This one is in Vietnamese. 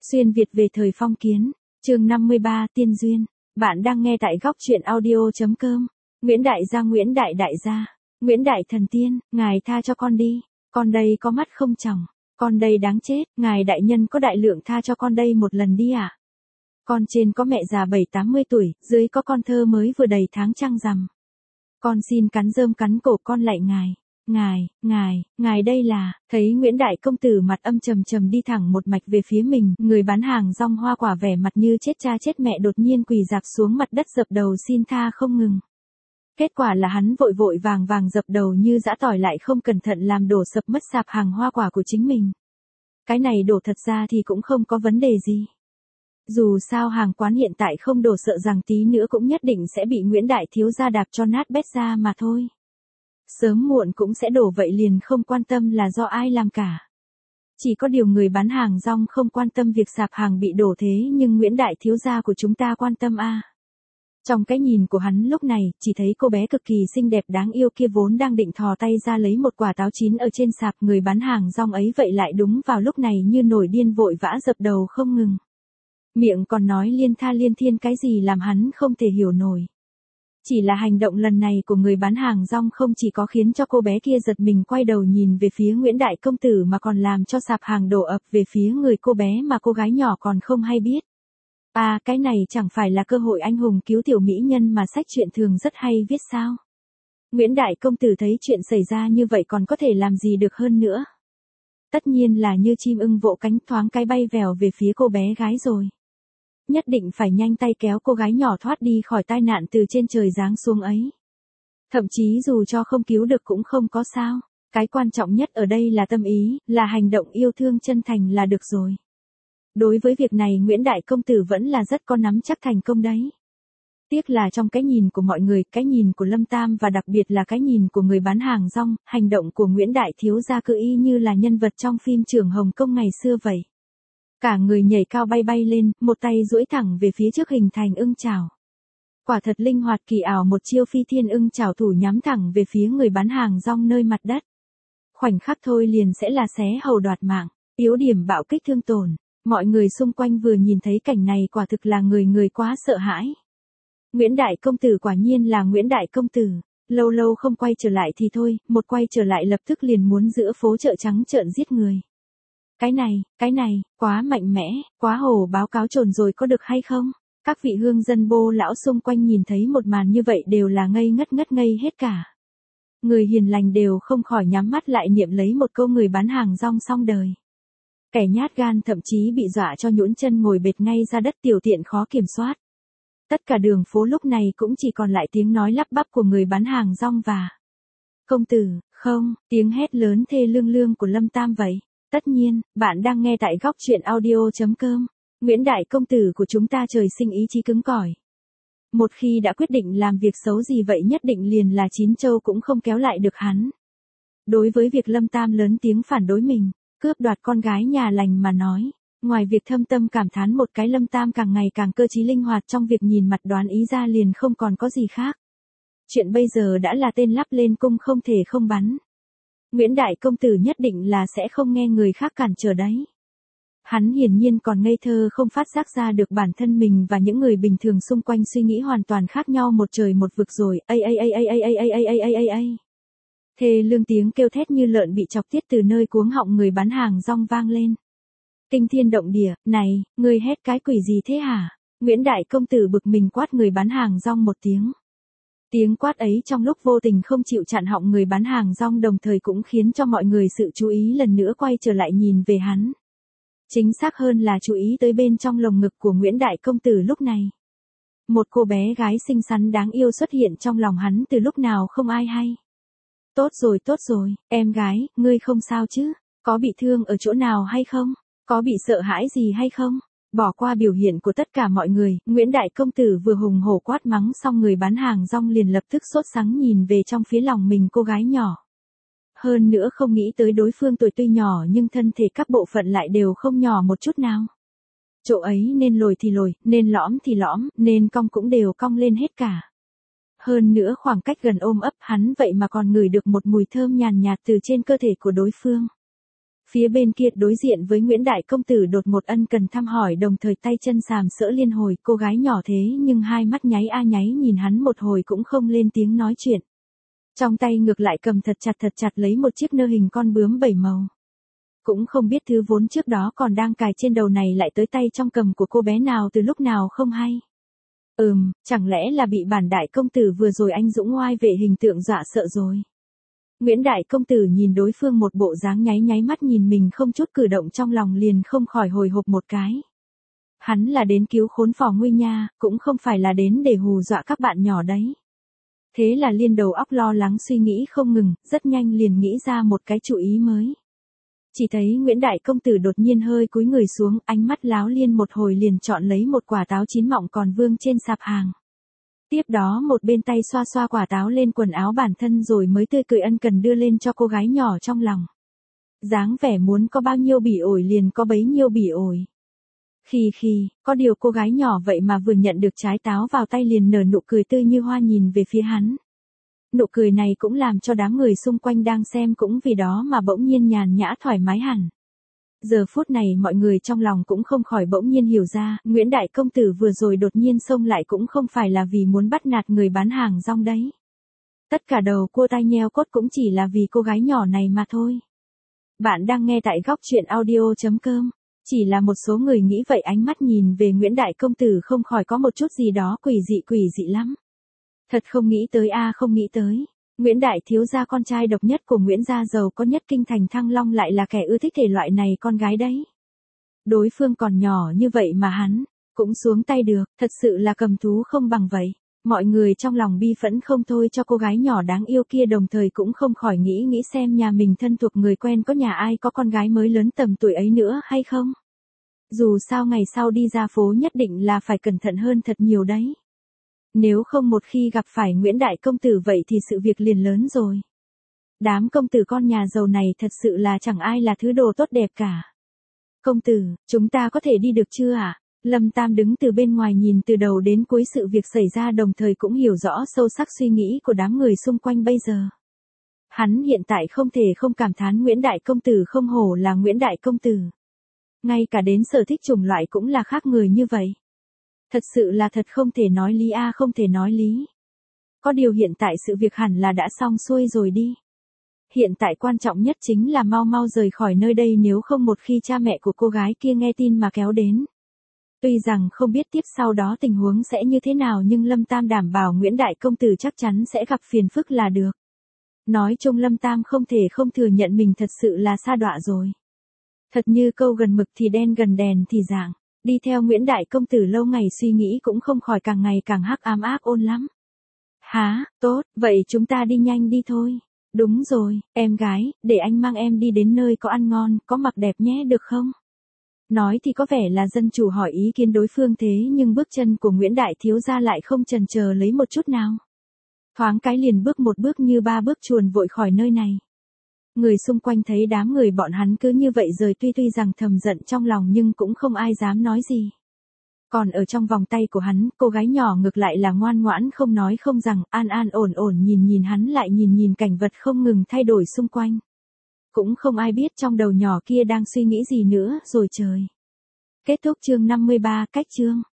Xuyên Việt về thời phong kiến, chương 53 Tiên Duyên. Bạn đang nghe tại góc truyện audio.com. Nguyễn Đại gia, Nguyễn Đại đại gia, Nguyễn Đại thần tiên, ngài tha cho con đi, con đây có mắt không tròng, con đây đáng chết, ngài đại nhân có đại lượng tha cho con đây một lần đi ạ. Con trên có mẹ già 7-80 tuổi, dưới có con thơ mới vừa đầy tháng trăng rằm. Con xin cắn rơm cắn cổ con lạy ngài. Ngài đây là, thấy Nguyễn Đại công tử mặt âm trầm trầm đi thẳng một mạch về phía mình, người bán hàng rong hoa quả vẻ mặt như chết cha chết mẹ đột nhiên quỳ dạp xuống mặt đất dập đầu xin tha không ngừng. Kết quả là hắn vội vội vàng vàng dập đầu như giã tỏi lại không cẩn thận làm đổ sập mất sạp hàng hoa quả của chính mình. Cái này đổ thật ra thì cũng không có vấn đề gì. Dù sao hàng quán hiện tại không đổ, sợ rằng tí nữa cũng nhất định sẽ bị Nguyễn Đại thiếu gia đạp cho nát bét ra mà thôi. Sớm muộn cũng sẽ đổ, vậy liền không quan tâm là do ai làm cả. Chỉ có điều người bán hàng rong không quan tâm việc sạp hàng bị đổ, thế nhưng Nguyễn Đại thiếu gia của chúng ta quan tâm a. Trong cái nhìn của hắn lúc này, chỉ thấy cô bé cực kỳ xinh đẹp đáng yêu kia vốn đang định thò tay ra lấy một quả táo chín ở trên sạp, người bán hàng rong ấy vậy lại đúng vào lúc này như nổi điên vội vã dập đầu không ngừng. Miệng còn nói liên tha liên thiên cái gì làm hắn không thể hiểu nổi. Chỉ là hành động lần này của người bán hàng rong không chỉ có khiến cho cô bé kia giật mình quay đầu nhìn về phía Nguyễn Đại công tử mà còn làm cho sạp hàng đổ ập về phía người cô bé mà cô gái nhỏ còn không hay biết. À, cái này chẳng phải là cơ hội anh hùng cứu tiểu mỹ nhân mà sách truyện thường rất hay viết sao? Nguyễn Đại công tử thấy chuyện xảy ra như vậy còn có thể làm gì được hơn nữa? Tất nhiên là như chim ưng vỗ cánh thoáng cái bay vèo về phía cô bé gái rồi. Nhất định phải nhanh tay kéo cô gái nhỏ thoát đi khỏi tai nạn từ trên trời giáng xuống ấy. Thậm chí dù cho không cứu được cũng không có sao. Cái quan trọng nhất ở đây là tâm ý, là hành động yêu thương chân thành là được rồi. Đối với việc này Nguyễn Đại công tử vẫn là rất có nắm chắc thành công đấy. Tiếc là trong cái nhìn của mọi người, cái nhìn của Lâm Tam và đặc biệt là cái nhìn của người bán hàng rong, hành động của Nguyễn Đại thiếu gia cứ y như là nhân vật trong phim Trưởng Hồng Kông ngày xưa vậy. Cả người nhảy cao bay bay lên, một tay duỗi thẳng về phía trước hình thành ưng chảo. Quả thật linh hoạt kỳ ảo, một chiêu phi thiên ưng chảo thủ nhắm thẳng về phía người bán hàng rong nơi mặt đất. Khoảnh khắc thôi liền sẽ là xé hầu đoạt mạng, yếu điểm bạo kích thương tổn. Mọi người xung quanh vừa nhìn thấy cảnh này quả thực là người quá sợ hãi. Nguyễn Đại công tử quả nhiên là Nguyễn Đại công tử, lâu lâu không quay trở lại thì thôi, một quay trở lại lập tức liền muốn giữa phố chợ trắng trợn giết người. Cái này, quá mạnh mẽ, quá hổ báo cáo trồn rồi có được hay không? Các vị hương dân bô lão xung quanh nhìn thấy một màn như vậy đều là ngây ngất hết cả. Người hiền lành đều không khỏi nhắm mắt lại niệm lấy một câu người bán hàng rong xong đời. Kẻ nhát gan thậm chí bị dọa cho nhũn chân ngồi bệt ngay ra đất, tiểu tiện khó kiểm soát. Tất cả đường phố lúc này cũng chỉ còn lại tiếng nói lắp bắp của người bán hàng rong và công tử, không, tiếng hét lớn thê lương của Lâm Tam vậy. Tất nhiên, bạn đang nghe tại góc truyện audio.com. Nguyễn Đại công tử của chúng ta trời sinh ý chí cứng cỏi. Một khi đã quyết định làm việc xấu gì vậy nhất định liền là chín châu cũng không kéo lại được hắn. Đối với việc Lâm Tam lớn tiếng phản đối mình, cướp đoạt con gái nhà lành mà nói, ngoài việc thâm tâm cảm thán một cái, Lâm Tam càng ngày càng cơ trí linh hoạt trong việc nhìn mặt đoán ý ra liền không còn có gì khác. Chuyện bây giờ đã là tên lắp lên cung không thể không bắn. Nguyễn Đại công tử nhất định là sẽ không nghe người khác cản trở đấy. Hắn hiển nhiên còn ngây thơ không phát giác ra được bản thân mình và những người bình thường xung quanh suy nghĩ hoàn toàn khác nhau một trời một vực rồi. Thê lương tiếng kêu thét như lợn bị chọc tiết từ nơi cuống họng người bán hàng rong vang lên. Kinh thiên động địa, này, ngươi hét cái quỷ gì thế hả? Nguyễn Đại công tử bực mình quát người bán hàng rong một tiếng. Tiếng quát ấy trong lúc vô tình không chịu chặn họng người bán hàng rong, đồng thời cũng khiến cho mọi người sự chú ý lần nữa quay trở lại nhìn về hắn. Chính xác hơn là chú ý tới bên trong lồng ngực của Nguyễn Đại công tử lúc này. Một cô bé gái xinh xắn đáng yêu xuất hiện trong lòng hắn từ lúc nào không ai hay. Tốt rồi, em gái, ngươi không sao chứ? Có bị thương ở chỗ nào hay không? Có bị sợ hãi gì hay không? Bỏ qua biểu hiện của tất cả mọi người, Nguyễn Đại công tử vừa hùng hổ quát mắng xong người bán hàng rong liền lập tức sốt sắng nhìn về trong phía lòng mình cô gái nhỏ. Hơn nữa không nghĩ tới đối phương tuổi tuy nhỏ nhưng thân thể các bộ phận lại đều không nhỏ một chút nào. Chỗ ấy nên lồi thì lồi, nên lõm thì lõm, nên cong cũng đều cong lên hết cả. Hơn nữa khoảng cách gần ôm ấp hắn vậy mà còn ngửi được một mùi thơm nhàn nhạt từ trên cơ thể của đối phương. Phía bên kia đối diện với Nguyễn Đại Công Tử đột một ân cần thăm hỏi đồng thời tay chân sàm sỡ liên hồi, cô gái nhỏ thế nhưng hai mắt nháy a nháy nhìn hắn một hồi cũng không lên tiếng nói chuyện. Trong tay ngược lại cầm thật chặt lấy một chiếc nơ hình con bướm 7 màu. Cũng không biết thứ vốn trước đó còn đang cài trên đầu này lại tới tay trong cầm của cô bé nào từ lúc nào không hay. Chẳng lẽ là bị bản đại công tử vừa rồi anh dũng oai vệ hình tượng dọa sợ rồi. Nguyễn Đại Công Tử nhìn đối phương một bộ dáng nháy mắt nhìn mình không chút cử động trong lòng liền không khỏi hồi hộp một cái. Hắn là đến cứu khốn phò nguy nha, cũng không phải là đến để hù dọa các bạn nhỏ đấy. Thế là liên đầu óc lo lắng suy nghĩ không ngừng, rất nhanh liền nghĩ ra một cái chủ ý mới. Chỉ thấy Nguyễn Đại Công Tử đột nhiên hơi cúi người xuống, ánh mắt láo liên một hồi liền chọn lấy một quả táo chín mọng còn vương trên sạp hàng. Tiếp đó một bên tay xoa xoa quả táo lên quần áo bản thân rồi mới tươi cười ân cần đưa lên cho cô gái nhỏ trong lòng. Dáng vẻ muốn có bao nhiêu bỉ ổi liền có bấy nhiêu bỉ ổi. Có điều cô gái nhỏ vậy mà vừa nhận được trái táo vào tay liền nở nụ cười tươi như hoa nhìn về phía hắn. Nụ cười này cũng làm cho đám người xung quanh đang xem cũng vì đó mà bỗng nhiên nhàn nhã thoải mái hẳn. Giờ phút này mọi người trong lòng cũng không khỏi bỗng nhiên hiểu ra, Nguyễn Đại Công Tử vừa rồi đột nhiên xông lại cũng không phải là vì muốn bắt nạt người bán hàng rong đấy. Tất cả đầu cua tai nheo cốt cũng chỉ là vì cô gái nhỏ này mà thôi. Bạn đang nghe tại góc truyện audio.com. Chỉ là một số người nghĩ vậy ánh mắt nhìn về Nguyễn Đại Công Tử không khỏi có một chút gì đó quỷ dị lắm. Thật không nghĩ tới không nghĩ tới. Nguyễn Đại thiếu gia con trai độc nhất của Nguyễn gia giàu có nhất kinh thành Thăng Long lại là kẻ ưa thích thể loại này con gái đấy. Đối phương còn nhỏ như vậy mà hắn cũng xuống tay được, thật sự là cầm thú không bằng vậy. Mọi người trong lòng bi phẫn không thôi cho cô gái nhỏ đáng yêu kia đồng thời cũng không khỏi nghĩ xem nhà mình thân thuộc người quen có nhà ai có con gái mới lớn tầm tuổi ấy nữa hay không. Dù sao ngày sau đi ra phố nhất định là phải cẩn thận hơn thật nhiều đấy. Nếu không một khi gặp phải Nguyễn Đại Công Tử vậy thì sự việc liền lớn rồi. Đám công tử con nhà giàu này thật sự là chẳng ai là thứ đồ tốt đẹp cả. Công tử, chúng ta có thể đi được chưa ạ? Lâm Tam đứng từ bên ngoài nhìn từ đầu đến cuối sự việc xảy ra đồng thời cũng hiểu rõ sâu sắc suy nghĩ của đám người xung quanh bây giờ. Hắn hiện tại không thể không cảm thán Nguyễn Đại Công Tử không hổ là Nguyễn Đại Công Tử. Ngay cả đến sở thích chủng loại cũng là khác người như vậy. Thật sự là thật không thể nói lý không thể nói lý. Có điều hiện tại sự việc hẳn là đã xong xuôi rồi đi. Hiện tại quan trọng nhất chính là mau rời khỏi nơi đây nếu không một khi cha mẹ của cô gái kia nghe tin mà kéo đến. Tuy rằng không biết tiếp sau đó tình huống sẽ như thế nào nhưng Lâm Tam đảm bảo Nguyễn Đại Công Tử chắc chắn sẽ gặp phiền phức là được. Nói chung Lâm Tam không thể không thừa nhận mình thật sự là sa đọa rồi. Thật như câu gần mực thì đen gần đèn thì dạng. Đi theo Nguyễn Đại Công Tử lâu ngày suy nghĩ cũng không khỏi càng ngày càng hắc ám ác ôn lắm. Hả, tốt, vậy chúng ta đi nhanh đi thôi. Đúng rồi, em gái, để anh mang em đi đến nơi có ăn ngon, có mặc đẹp nhé được không? Nói thì có vẻ là dân chủ hỏi ý kiến đối phương thế nhưng bước chân của Nguyễn Đại thiếu gia lại không chần chờ lấy một chút nào. Thoáng cái liền bước một bước như ba bước chuồn vội khỏi nơi này. Người xung quanh thấy đám người bọn hắn cứ như vậy rời tuy rằng thầm giận trong lòng nhưng cũng không ai dám nói gì. Còn ở trong vòng tay của hắn, cô gái nhỏ ngược lại là ngoan ngoãn không nói không rằng, an ổn nhìn hắn lại nhìn cảnh vật không ngừng thay đổi xung quanh. Cũng không ai biết trong đầu nhỏ kia đang suy nghĩ gì nữa rồi trời. Kết thúc chương 53 cách chương.